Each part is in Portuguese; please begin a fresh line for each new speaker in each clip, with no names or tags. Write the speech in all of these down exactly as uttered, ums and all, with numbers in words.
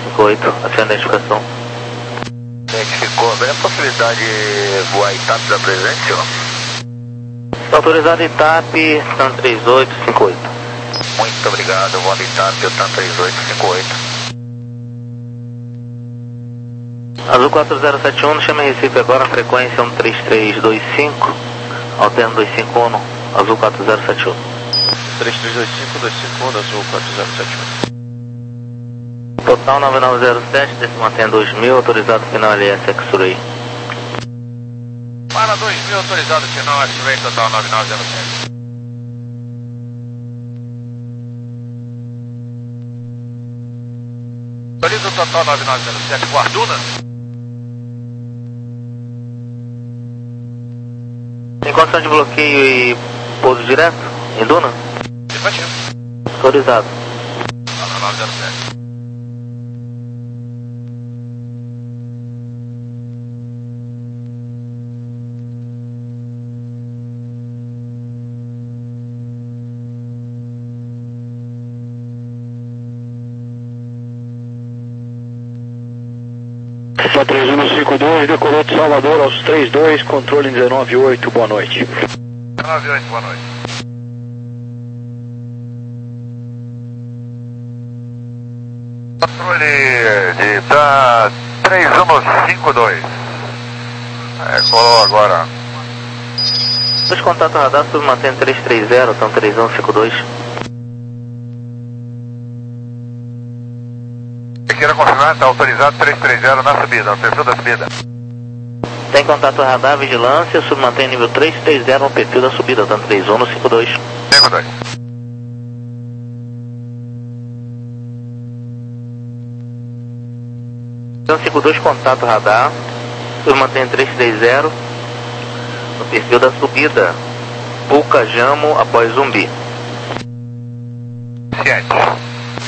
cinco oito, a sua identificação.
Identificou, é a possibilidade de voar Itap da presente, senhor?
Está autorizado Itap, TAM três oito cinco oito.
Muito obrigado, voando Itap, TAM três oito cinco oito.
Azul quatro zero sete um, chama Recife agora, frequência um três três dois cinco, alterno dois cinco um, Azul quatro zero sete um.
três três dois cinco, dois cinco um, Azul quatro zero sete um.
Total nove nove zero sete, desse mantém dois mil, autorizado final L S X-Ray.
Para dois mil, autorizado final X-Ray, total nove nove zero sete. Autoriza o total nove nove zero sete, Guarduna.
Tem condição de bloqueio e pouso direto em Duna?
Afirmativo.
Autorizado.
nove nove zero sete.
três um cinco dois, decolou de Salvador aos trinta e dois, controle dezenove oito, boa noite.
dezenove oito, boa noite. Controle de tá três um cinco dois. É, colou agora.
Dois contatos radar, submantém três três zero, TAM três um cinco dois.
Queira confirmar, está autorizado três três zero na subida, na perfil da subida.
Tem contato radar, vigilância, submantém nível três três zero no perfil da subida, TAM três um cinco dois.
cinco dois.
TAM cinco dois, contato radar, submantém três três zero no perfil da subida, Puca Jamo após Zumbi.
Ciente.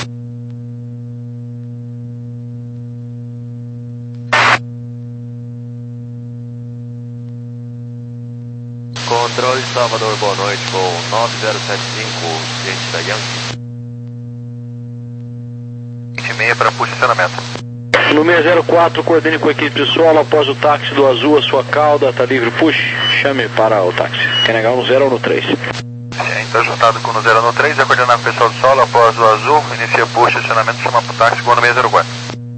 Controle Salvador, boa noite, com nove zero sete cinco, ciente da Yankee.
vinte e seis para posicionamento.
No seis zero quatro, coordene com a equipe de solo após o táxi do Azul, a sua cauda, está livre, push, chame para o táxi. Quer negar no zero ou no três?
Então, juntado com o zero no três, é coordenar o pessoal do solo após o Azul, inicia posicionamento, chama para o táxi, vou no seis zero quatro.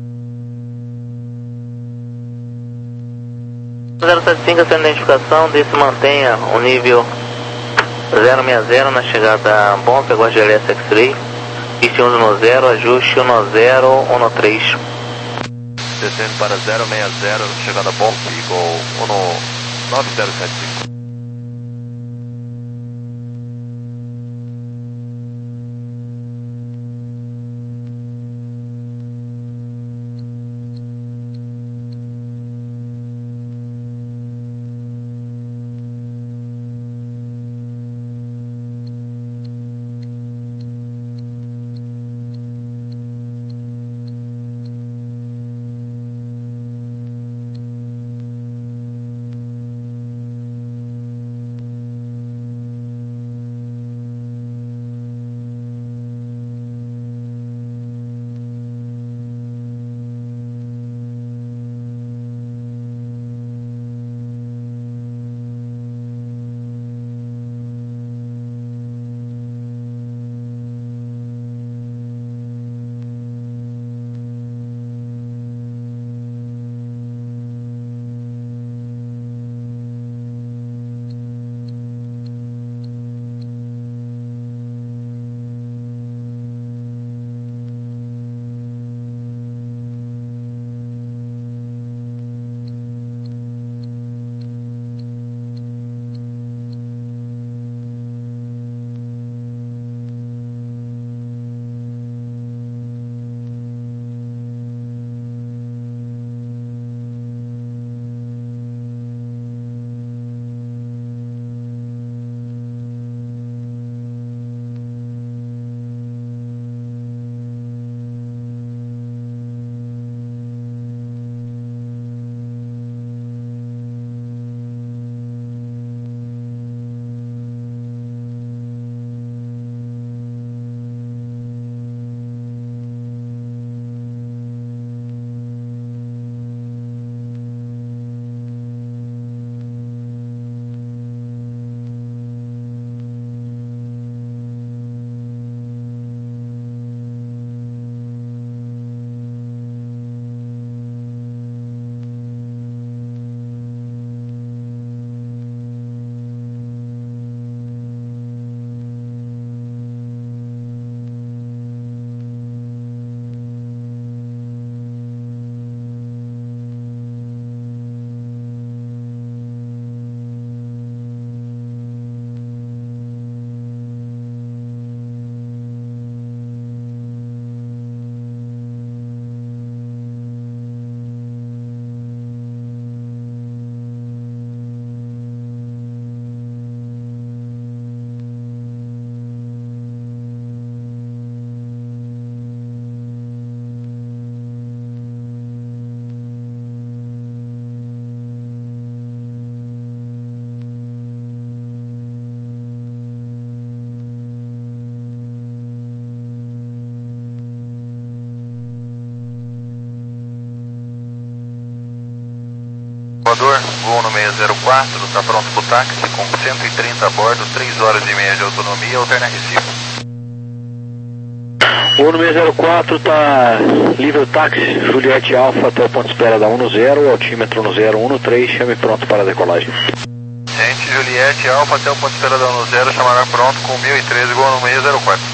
zero sete cinco, essa identificação, desse mantenha o nível zero seis zero na chegada a bom, pegou a G L S X-Ray, piste um no zero, ajuste um no zero, um no três.
Descendo para zero seis zero, chegada a bom, igual um no nove zero sete cinco.
Voador, voo no seis zero quatro, está pronto para o táxi, com cento e trinta a bordo, três horas e meia de autonomia, alterna Recife.
O no seis zero quatro está livre o táxi, Juliette Alfa até o ponto de espera da um no zero, altímetro no zero um no três, chame pronto para a decolagem.
Gente, Juliette Alfa até o ponto de espera da um no zero, chamará pronto com mil e treze, voo no seis zero quatro.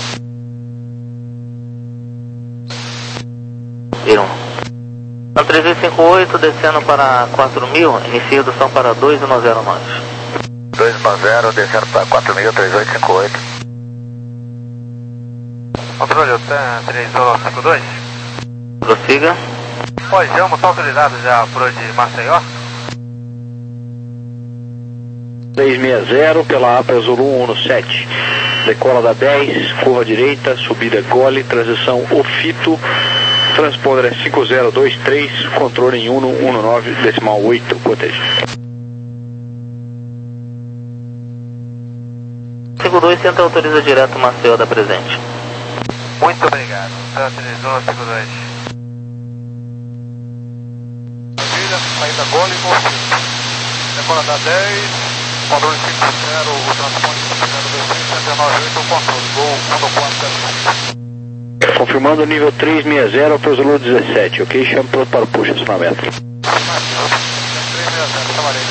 Viram. Na três zero cinco oito, descendo para quatro mil, inicia redução para dois um zero nove.
dois um zero, descendo para quatro mil, três oito cinco oito. Controle, hotel três um cinco dois.
Prossiga.
Pois, estamos autorizados já por de Maceió?
três seis zero pela A P A Zulu um no sete. Decola da dez, curva direita, subida gole, transição Ofito. Transponder é cinco zero dois três, controle em um no um no nove, decimal oito, proteja.
cinco dois, tenta autoriza direto Maceió da presente.
Muito obrigado. três um cinco dois. Maravilha, saída gole e confio. Decola da dez, controle cinco zero, o transponder cinco zero dois três, cento e noventa e oito, o controle, gol um no quatro zero.
Confirmando o nível três seis zero para o Zulu dezessete, ok? Chame pronto para o push, acionamento.
três seis zero, chamarei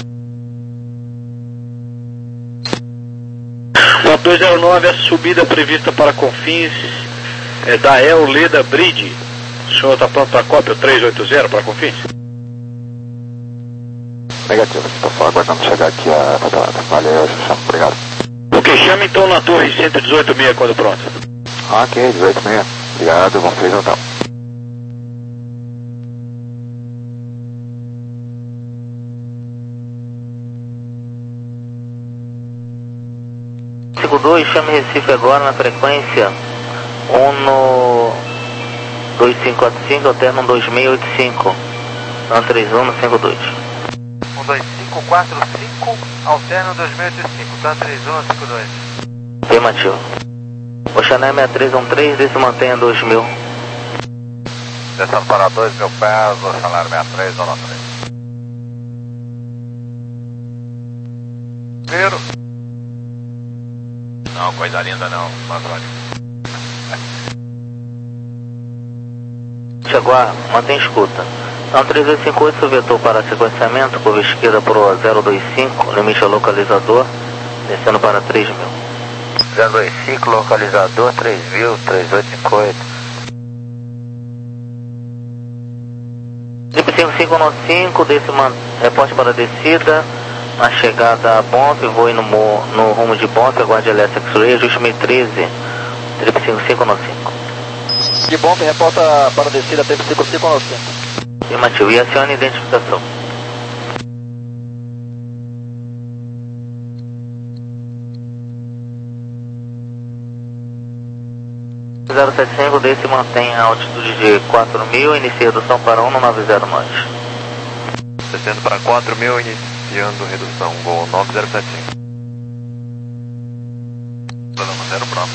mesmo.
quatro dois zero nove, a subida prevista para Confins é da El Leda Bridge. O senhor está pronto para a cópia três oito zero para Confins?
Negativo, estou só aguardando chegar aqui a tabelada. Valeu, chamo, obrigado.
Ok, chame então na torre cento e dezoito meia quando pronto.
Ok, dezoito meia. Obrigado, vamos feliz Natal.
cinco dois, chame Recife agora na frequência um no dois cinco quatro cinco, alterna um dois seis oito cinco. Então três um no cinco dois.
um dois cinco quatro cinco, alterna dois seis oito cinco, tá três um cinco dois.
Afirmativo. Oxané seis três um três, desse mantenha dois mil.
Descendo para dois mil pés, Oxané seis três um três. Viro.
Não, coisa linda não, mas olha.
Jaguar, mantém escuta. Então três dois cinco oito, vetou para sequenciamento, curva esquerda para o zero dois cinco, limite ao localizador, descendo para três mil.
zero dois cinco, localizador três mil, três oito cinco oito.
Trip cinco cinco nove cinco, desse man... reporte para descida, na chegada a Bomp, voe no, mo... no rumo de Bomp, aguarde L S X-Ray, ajuste seis treze, Trip cinco cinco nove cinco.
De Bomp, reporta para descida, Trip cinco cinco nove cinco.
Afirmativo, e acione a identificação. zero sete cinco, desse mantém a altitude de quatro mil, inicia redução para um no nove zero nove.
Descendo para quatro mil, iniciando redução, gol nove zero sete cinco.
Programa zero pronto.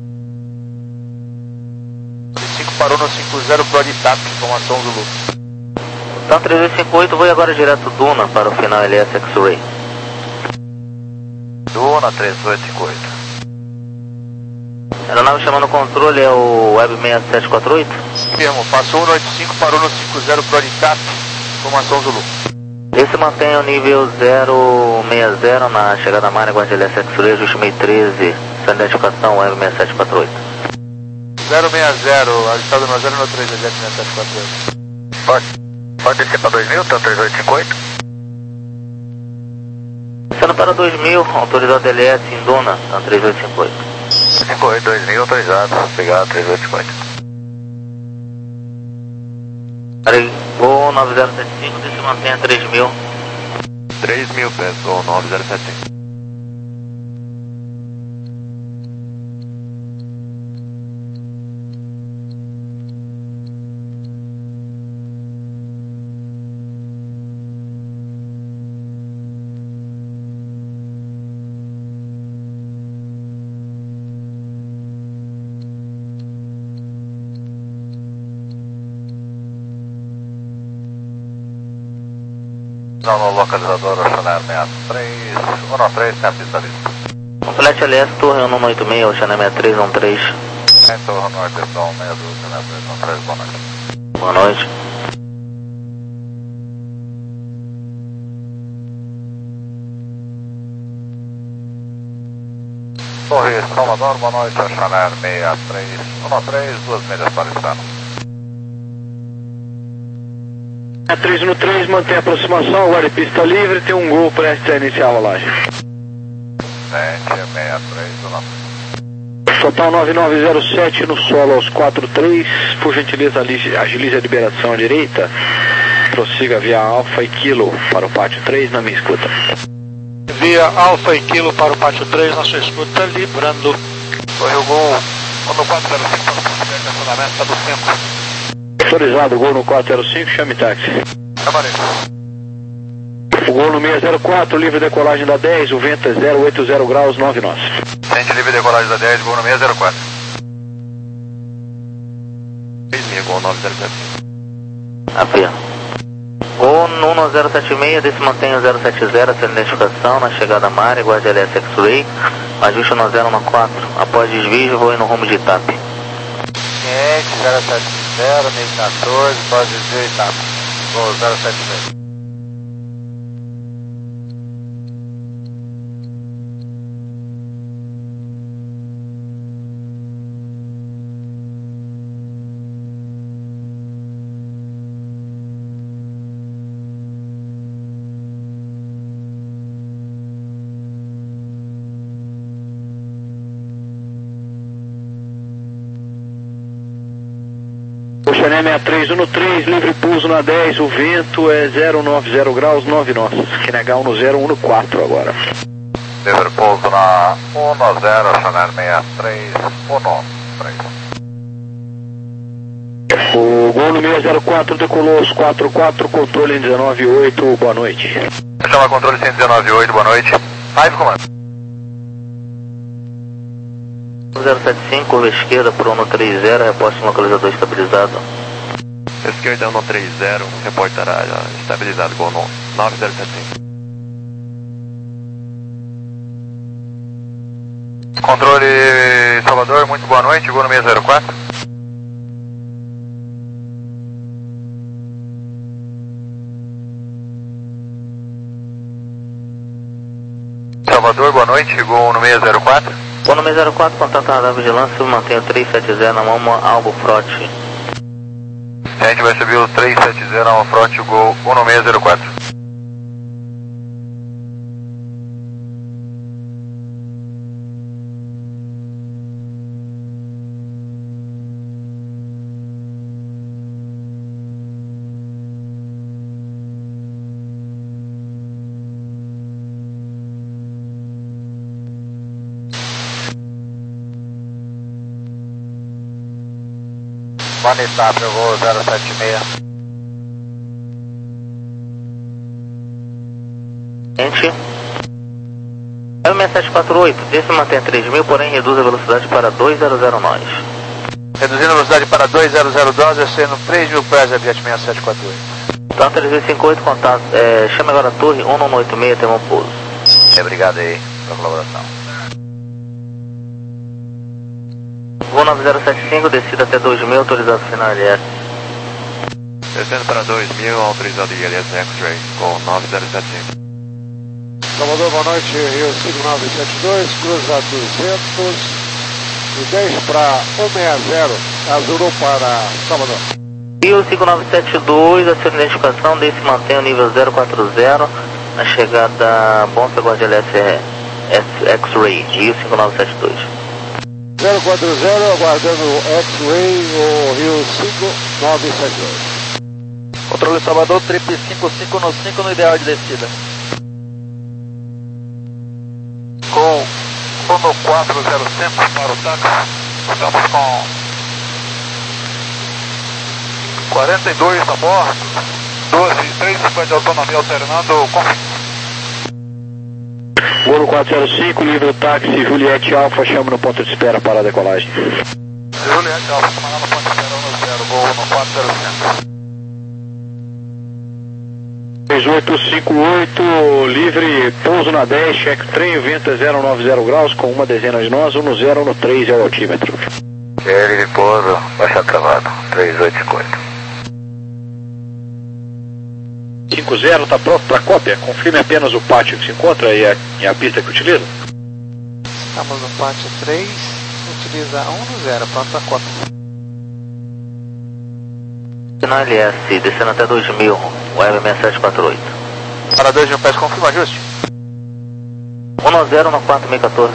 cinco parou no cinco zero pro Aditap, informação Zulu.
Então três dois cinco oito, vou agora direto Duna para o final L S X-Ray.
Duna três oito cinco oito.
A aeronave chamando o controle é o Web seis sete quatro oito?
Firmo, passou no oito cinco, parou no cinco zero pro Aditap, informação Zulu.
Esse mantém o nível zero seis zero na chegada à Mária, aguarde L S X-Ray, ajuste seis treze, sua identificação Web seis sete quatro oito.
zero seis zero, ajustado no zero no três, seis sete quatro oito.
Pode, pode descer para dois mil, tá três oito cinco oito?
Descendo para dois mil, autorizado L S em Duna, então três oito cinco oito.
cinco oito, dois mil, autorizado. Obrigado, três oito cinco oito.
Gol nove zero sete cinco, desse mantém a três mil.
três mil pés, gol nove zero sete cinco.
Não, no localizador Oceanar sessenta e três, um três, tem a pista lista.
Um flat L S, Torre um oito seis, Oceanar sessenta e três, um três.
Em Torre Norte, então, meia dúzia, Oceanar três, um três, boa noite.
Boa noite.
Torre Salvador, boa noite, Oceanar sessenta e três, um três, duas milhas para o estado.
A três no três, mantém a aproximação, agora de pista livre, tem um gol prestes a iniciar a rolagem.
sete seis três, um.
Total nove nove zero sete no solo aos quatro três, por gentileza agilize a liberação à direita, prossiga via Alfa e Kilo para o pátio três na minha escuta.
Via Alfa e Kilo para o pátio três na sua escuta, librando.
Torre o gol, um quatro zero cinco, estacionamento, está do centro.
Autorizado, gol no quatro zero cinco, chame táxi.
Camarei.
O gol no seis zero quatro, livre decolagem da dez, o vento é zero oito zero graus, nove nós.
Sente livre decolagem da dez, gol no seis zero quatro.
seis mil, gol nove zero sete.
A P. Gol no um zero sete seis, desse mantém o zero sete zero, sem identificação, na chegada à Mare, Guarda L S X-Ray, ajuste no zero um quatro, após desvio, vou no rumo de Itape.
Quente, zero sete zero, meio quatorze, pode dizer Itape. Gol zero sete seis.
Oceanar sessenta e três, um no três, livre pouso na dez, o vento é zero nove zero graus, nove nós. Q N H um no zero um no quatro agora.
Livre pouso na um zero, Oceanar sessenta e três, um três.
O gol no seis zero quatro decolou aos quatro quatro, controle em dezenove oito, boa noite.
Chama controle cento e dezenove oito, boa noite. Five, comando.
zero sete cinco, curva esquerda por um três zero, reposte no localizador estabilizado.
Esquerda um três zero, reportará estabilizado, gol no nove zero sete cinco.
Controle Salvador, muito boa noite, gol no seis zero quatro. Salvador, boa noite, gol no seis zero quatro.
Gol no seis zero quatro, contato radar vigilância, mantém o três sete zero na mão, algo frote.
A gente vai subir o três sete zero na frote, o gol um no seis zero quatro. Vanessa, eu vou zero sete seis.
Gente. É o seis sete quatro oito, desse mantém três mil, porém reduz a velocidade para dois zero zero nós.
Reduzindo a velocidade para dois zero zero nós, descendo três mil pés a Viet seis sete quatro oito.
Então três mil e cinquenta e oito, contato, é, chama agora a torre um um oito seis, tem um pouso.
Obrigado aí pela colaboração.
Voo nove zero sete cinco, descida até dois mil, autorizado final L S.
Descendo para dois mil, autorizado I L S X-Ray, gol nove zero sete cinco.
Salvador, boa noite, Rio cinco nove sete dois, cruza duzentos e dez para um seis zero, azulou para Salvador.
Rio cinco nove sete dois, a sua identificação, desse mantém o nível zero quatro zero, na chegada Bonfa Guarda L S X-Ray, Rio cinco nove sete dois.
zero quatro zero, aguardando X-Ray, o Rio cinco nove sete dois.
Controle Salvador, trip cinco cinco no cinco no ideal de descida.
Com um quatro zero cinco para o táxi, estamos com quarenta e dois a bordo, doze e três de autonomia alternando, confirma.
Gol no quatro zero cinco, livre o táxi Juliette Alfa, chama no ponto de espera para a decolagem.
Juliette Alfa, chama no ponto de espera um zero, gol no quatro zero cinco.
três oito cinco oito, livre, pouso na dez, cheque trem, o vento é zero nove zero graus, com uma dezena de nós, um no zero, um no três é o altímetro.
É, livre pouso, baixa travado, três oito cinco oito.
cinco zero, está pronto para cópia, confirme apenas o pátio que se encontra e a, e a pista que utiliza.
Estamos no pátio três, utiliza um no zero, pronto para cópia.
Final L S, descendo até dois mil, web seis sete quatro oito.
Para dois mil pés, confirma ajuste.
um no zero no quatro mil e quatorze.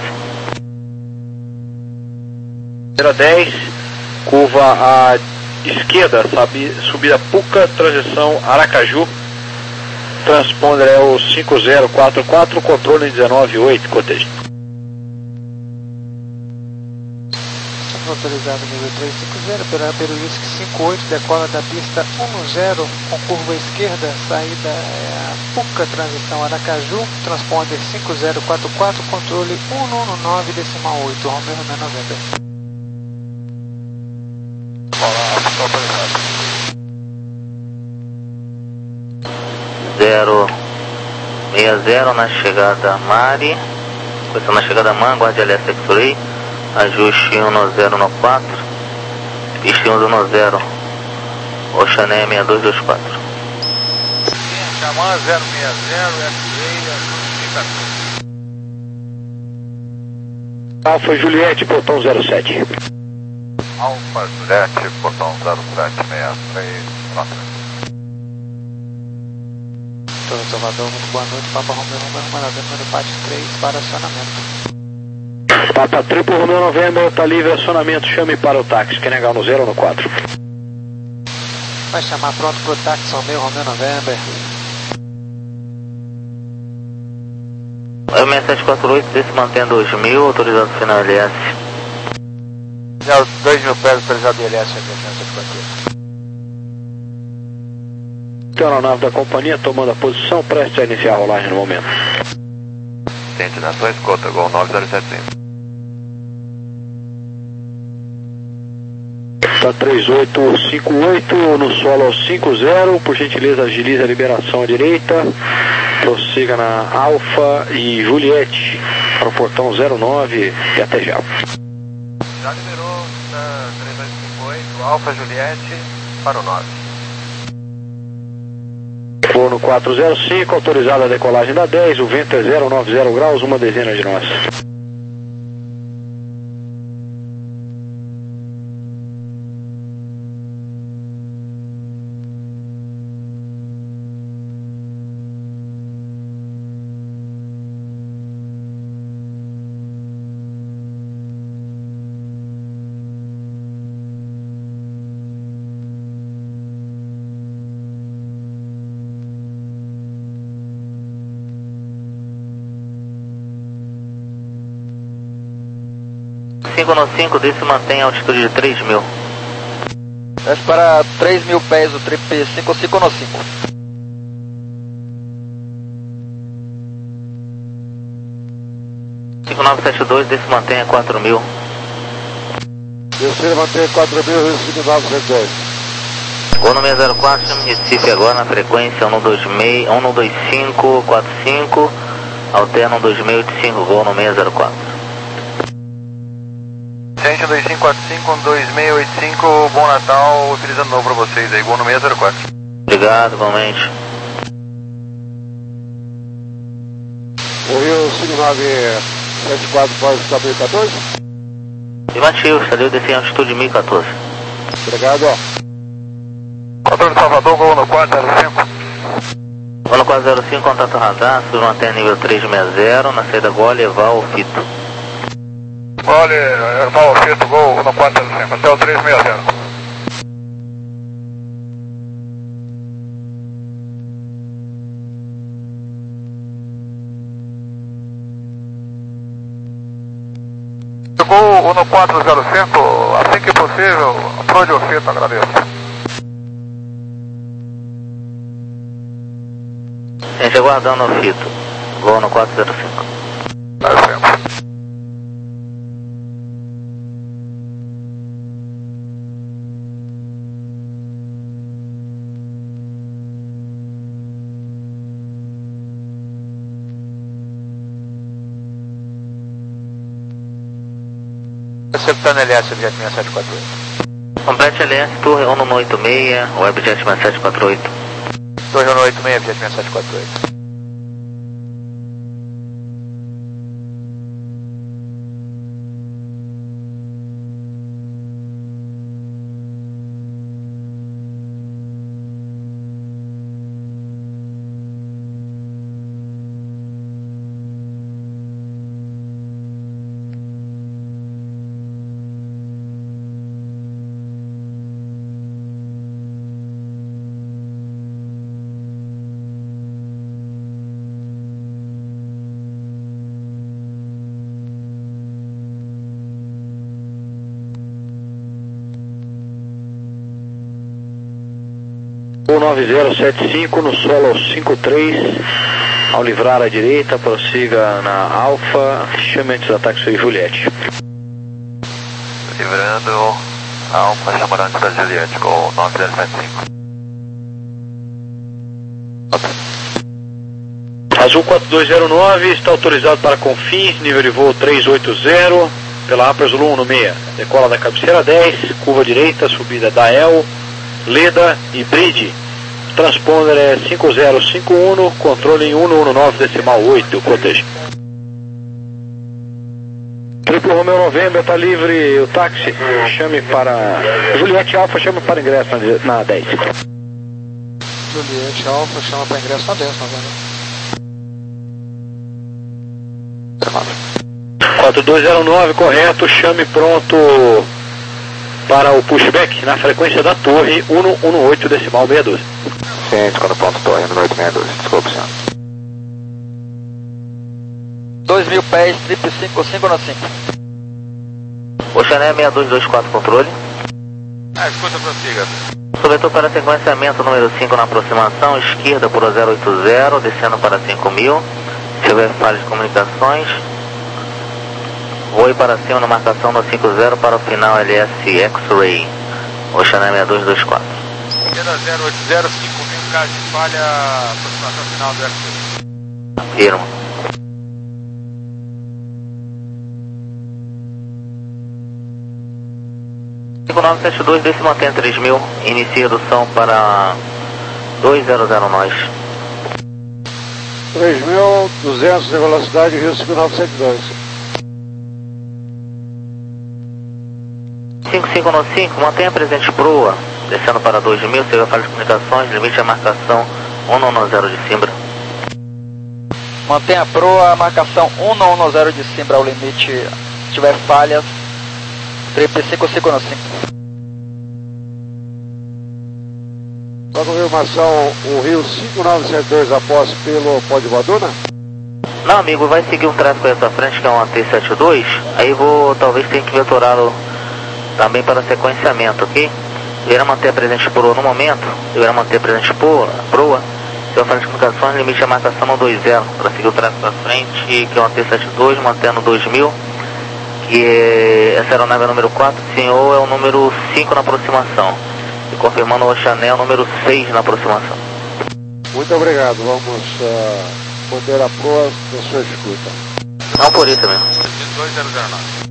zero dez, curva à esquerda, sabe, subida Puca, transição Aracaju. Transponder é o cinco zero quatro quatro, controle dezenove oito, cotejo.
Autorizado nível trezentos e cinquenta, pela Peruísque cinco oito, decola da pista um no zero, com curva esquerda, saída é a Puca, transição Aracaju, transponder cinco zero quatro quatro, controle um no nove decimal oito, Romeo Romeo November.
zero seis zero na chegada Mari, começando na chegada Man, guarde L S X-Ray, ajuste um no zero no quatro, piste um no zero, Oxané seis dois dois quatro.
Xamã zero seis zero, X-Ray, ajuste quatorze.
Alfa Juliette, portão zero sete.
Alfa Juliette, portão zero sete seis três, nota.
Doutor Salvador, muito boa noite, Papa Romeo Romeo November no pátio três para acionamento.
Papa Triplo Romeo November, está livre acionamento, chame para o táxi, quer negar no zero ou no quatro?
Vai chamar pronto para o táxi Romeo Romeo November.
web seis sete quatro oito, se mantém dois mil, autorizado final L S.
Já dois mil pés, autorizado L S, seis quatro oito.
Tem a aeronave da companhia tomando a posição, prestes a iniciar a rolagem no momento.
Tente na sua escolta, Gol nove zero sete cinco.
Está três oito cinco oito, no solo ao cinco zero, por gentileza agilize a liberação à direita, prossiga na Alfa e Juliette para o portão zero nove e até já.
Já liberou na três oito cinco oito, Alfa Juliette para o nove.
Vou no quatro zero cinco, autorizada a decolagem da dez, o vento é zero nove zero graus, uma dezena de nós.
cinco no cinco, desse mantém a altitude de três mil.
Desce para três mil pés o trip cinco cinco no cinco.
cinco nove sete dois, desse mantém a quatro mil.
Descer manter quatro mil, Recife nove zero dois.
Gol no seis zero quatro, chame Recife agora na frequência um dois seis, um dois cinco quatro cinco, alterna um dois seis oito cinco, gol no seis zero quatro.
Gente, um dois cinco quatro cinco, um dois seis oito cinco, bom Natal, utilizando novo para vocês aí, Gol no seis zero quatro.
Obrigado, igualmente.
O Rio cinco nove sete quatro pode estar mil e quatorze?
Afirmativo, saiu descer em altitude de mil e quatorze.
Obrigado, ó.
Controle de Salvador, Gol no quatro zero cinco.
Gol no quatro zero cinco, contato radar, submantém nível três seis zero, na saída Gol, Eval, Fito.
Olha, Eval, Fito, Gol no quatro zero cinco, até o três seis zero. Gol no quatro zero cinco, assim que possível, prode o Fito, agradeço.
Gente, aguardando o Fito. Gol no quatro zero cinco.
Perfeito. Executando L S, Webjet seis sete quatro oito.
Complete L S, Torre Ono oito seis, Webjet seis sete quatro oito.
Torre Ono oito seis, Webjet seis sete quatro oito.
O nove zero sete cinco no solo ao cinco três, ao livrar à direita, prossiga na Alfa, chame antes da táxi Juliette.
Livrando Alfa, chamando antes da Juliette com nove zero sete cinco.
Azul quatro dois zero nove, está autorizado para Confins, nível de voo três oito zero, pela APA Zulu um seis. Decola da cabeceira dez, curva direita, subida da El, Leda e Bridge. Transponder é cinco zero cinco um, controle em cento e dezenove decimal oito, proteja. Triplo Romeo Novembro, está livre o táxi, chame para... Juliette Alfa, chame para ingresso na, na dez.
Juliette Alfa, chama para ingresso na dez, novembro.
quatro dois zero nove, correto, chame pronto para o pushback na frequência da torre cento e dezenove decimal seiscentos e doze.
Ciente, quando ponto torre no oito seis dois, desculpa, senhor.
dois mil pés, trip cinco cinco no cinco.
Oxané seis dois dois quatro, controle.
Ah, escuta, prossiga.
Subitou para sequenciamento número cinco na aproximação, esquerda por zero oito zero, descendo para cinco mil. Se houver falha de comunicações, voe para cima na marcação no cinco zero para o final L S X-Ray. Oxané seis dois dois quatro.
Esquerda zero oito zero, cinco mil, caso de falha, aproximação final do X-Ray.
Firma. cinco nove sete dois, desse mantém três mil, inicia redução para dois zero zero nós.
três mil e duzentos de velocidade, Rio cinco nove sete dois.
cinco cinco no cinco, mantenha presente proa, descendo para dois mil, se houver falha de comunicações, limite a marcação cento e dez de Simbra.
Mantenha a proa, a marcação cento e dez de Simbra ao limite. Se tiver falhas, trip cinco cinco no cinco.
Só confirmação, o Rio cinco nove sete dois após pelo Pódio Vaduna?
Não, amigo, vai seguir um tráfego aí à sua frente, que é um A T setenta e dois, aí vou, talvez tenha que vetorá-lo também para sequenciamento, ok? Deverá manter a presente proa no momento, deverá manter a presente proa, proa. Se houver falha de comunicações, limite a marcação no dois zero, para seguir o tráfego à frente, que é um A T setenta e dois, mantendo dois mil, que é, essa aeronave é o número quatro, senhor é o número cinco na aproximação. E confirmando o Oxané, o número seis na aproximação.
Muito obrigado, vamos uh, manter a proa da sua escuta.
Não por isso mesmo.
dois zero zero nove.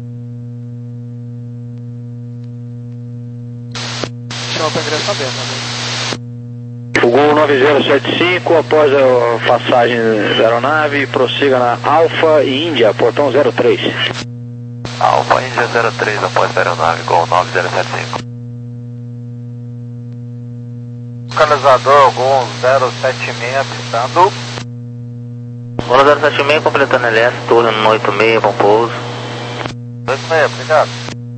Chama para ingresso na dez, novembro.
Fogou nove zero sete cinco, após a passagem da aeronave, prossiga na Alfa e Índia, portão zero três.
Alfa Índia zero três após a aeronave com nove zero sete cinco.
Localizador Gol zero sete seis, pistando.
Gol zero sete seis, completando L S, torre no oito seis, bom pouso.
oito seis, obrigado.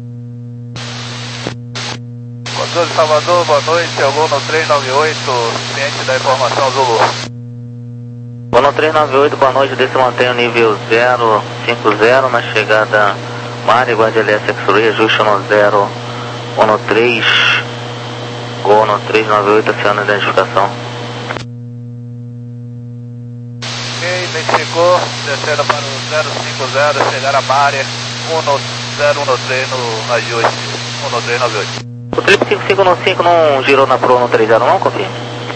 Controle Salvador, boa noite, é o Gol no três nove oito, ciente da informação Zulu.
Gol no três nove oito, boa noite, desse mantém o nível zero cinco zero na chegada Mari, guarda L S X-Ray, ajuste no zero um três. Gol no três nove oito, aciona a identificação.
Ok, identificou, descendo para o zero cinco zero, chegar a Mari, zero um três no ajuste, um três nove oito.
O trip cinco cinco no cinco não girou na proa no três zero não, confirma?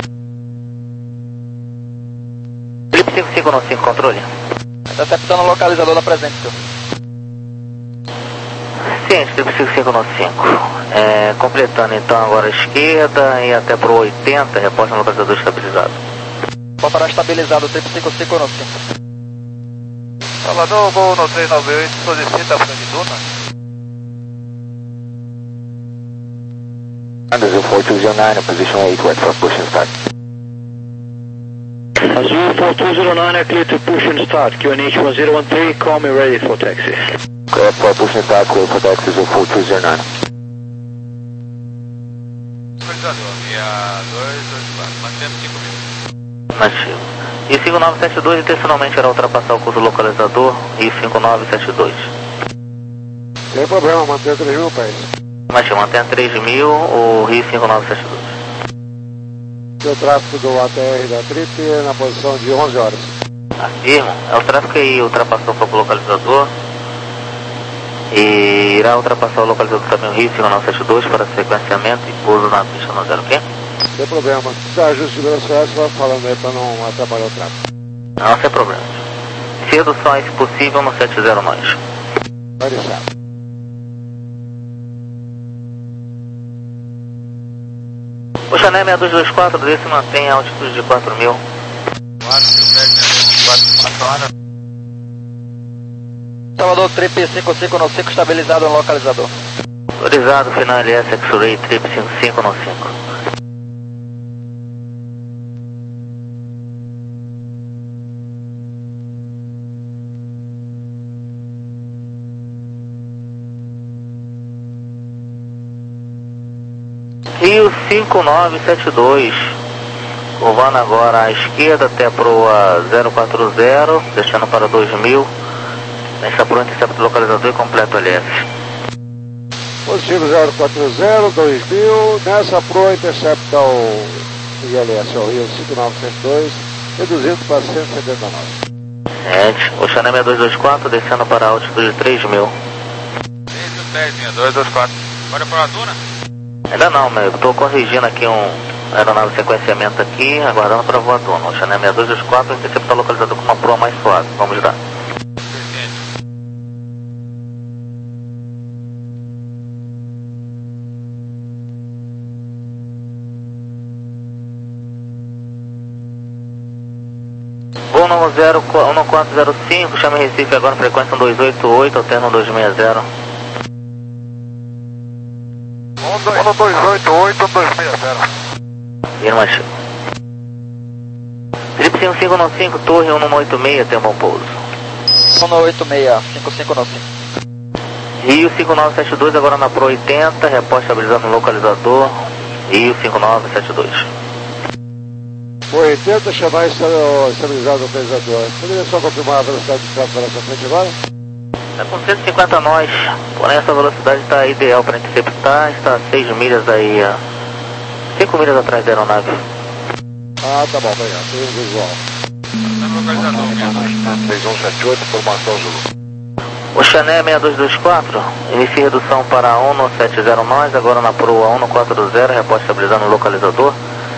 Trip cinco cinco no cinco, controle.
Interceptando o localizador da presente, senhor.
Ciente, triplo cinco cinco no cinco. É, completando então agora a esquerda e até pro oitenta, reposta no localizador estabilizado.
Pode parar estabilizado, triplo cinco cinco no cinco.
Salvador, Gol no três nove oito, solicita a frente Duna.
Azul four two zero nine, position eight, wait for push and start.
Azul four two zero nine, é clear to push and start. Q N H one zero one three, call me ready for taxi.
Clear for push and start, clear for taxi, Azul four two zero nine.
Localizador, via dois dois quatro, mantendo cinco minutos.
Nativo. E cinco nove sete dois intencionalmente irá ultrapassar o curso do localizador e cinco nove sete dois.
Sem problema, manter três mil pés.
Nativo, mantenha três mil, o Rio cinco nove sete dois.
Seu tráfego do A T R da Trip na posição de onze horas.
Afirmo, é o tráfego que ultrapassou o localizador e irá ultrapassar o localizador também o Rio cinco nove sete dois para sequenciamento e pouso na pista no zero, ok?
Sem problema. Se dá ajuste de velocidade, você vai falando aí para não atrapalhar o tráfego.
Não, sem problema. Se reduções possível no sete zero nós.
Vai deixar.
O Chané seis dois dois quatro, desse mantém a altitude de quatro mil.
quatro mil pés, quatro horas.
Salvador, trip cinco cinco no cinco, estabilizado no localizador.
Autorizado, final L S X-Ray, trip cinco cinco no cinco. Rio cinco nove sete dois, curvando agora à esquerda até proa zero quatro zero, deixando para dois mil, nessa proa intercepto localizador e completo L S.
Positivo zero quatro zero, dois mil, nessa proa intercepta o I L S, o Rio cinco nove sete dois, reduzindo para cento e setenta e nove.
Gente, o Chané seis dois dois quatro, descendo para a altitude de três mil.
três mil pés, seis dois dois quatro. Bora para a Duna?
Ainda não, meu, eu estou corrigindo aqui um aeronave de sequenciamento aqui, aguardando para voar Duna. O Chané seis dois dois quatro intercepta localizador com uma proa mais suave, vamos lá. Voo no zero quatro zero cinco, chame Recife agora, frequência dois oito oito, alterno dois seis zero.
um dois oito oito, dois seis zero.
Irmã Chico. Felipe cinco cinco no cinco, torre um um oito seis, tem um bom pouso.
um oito seis, cinco cinco no cinco.
Rio cinco nove sete dois, agora na Pro oitenta, reposta estabilizado no localizador, Rio cinco nove sete dois.
oitenta, chamar estabilizado no localizador. Poderia só confirmar a velocidade de tráfego para essa frente agora?
Está com cento e cinquenta nós, porém essa velocidade está ideal para interceptar, está a seis milhas aí, cinco milhas atrás da aeronave.
Ah, tá bom, obrigado, tem um visual.
Tá no localizador, mesmo.
três um sete oito, formação Zulu.
O Chané seis dois dois quatro, inicia redução para um no sete zero nós, agora na proa um no quatro zero, reposta estabilizado no localizador.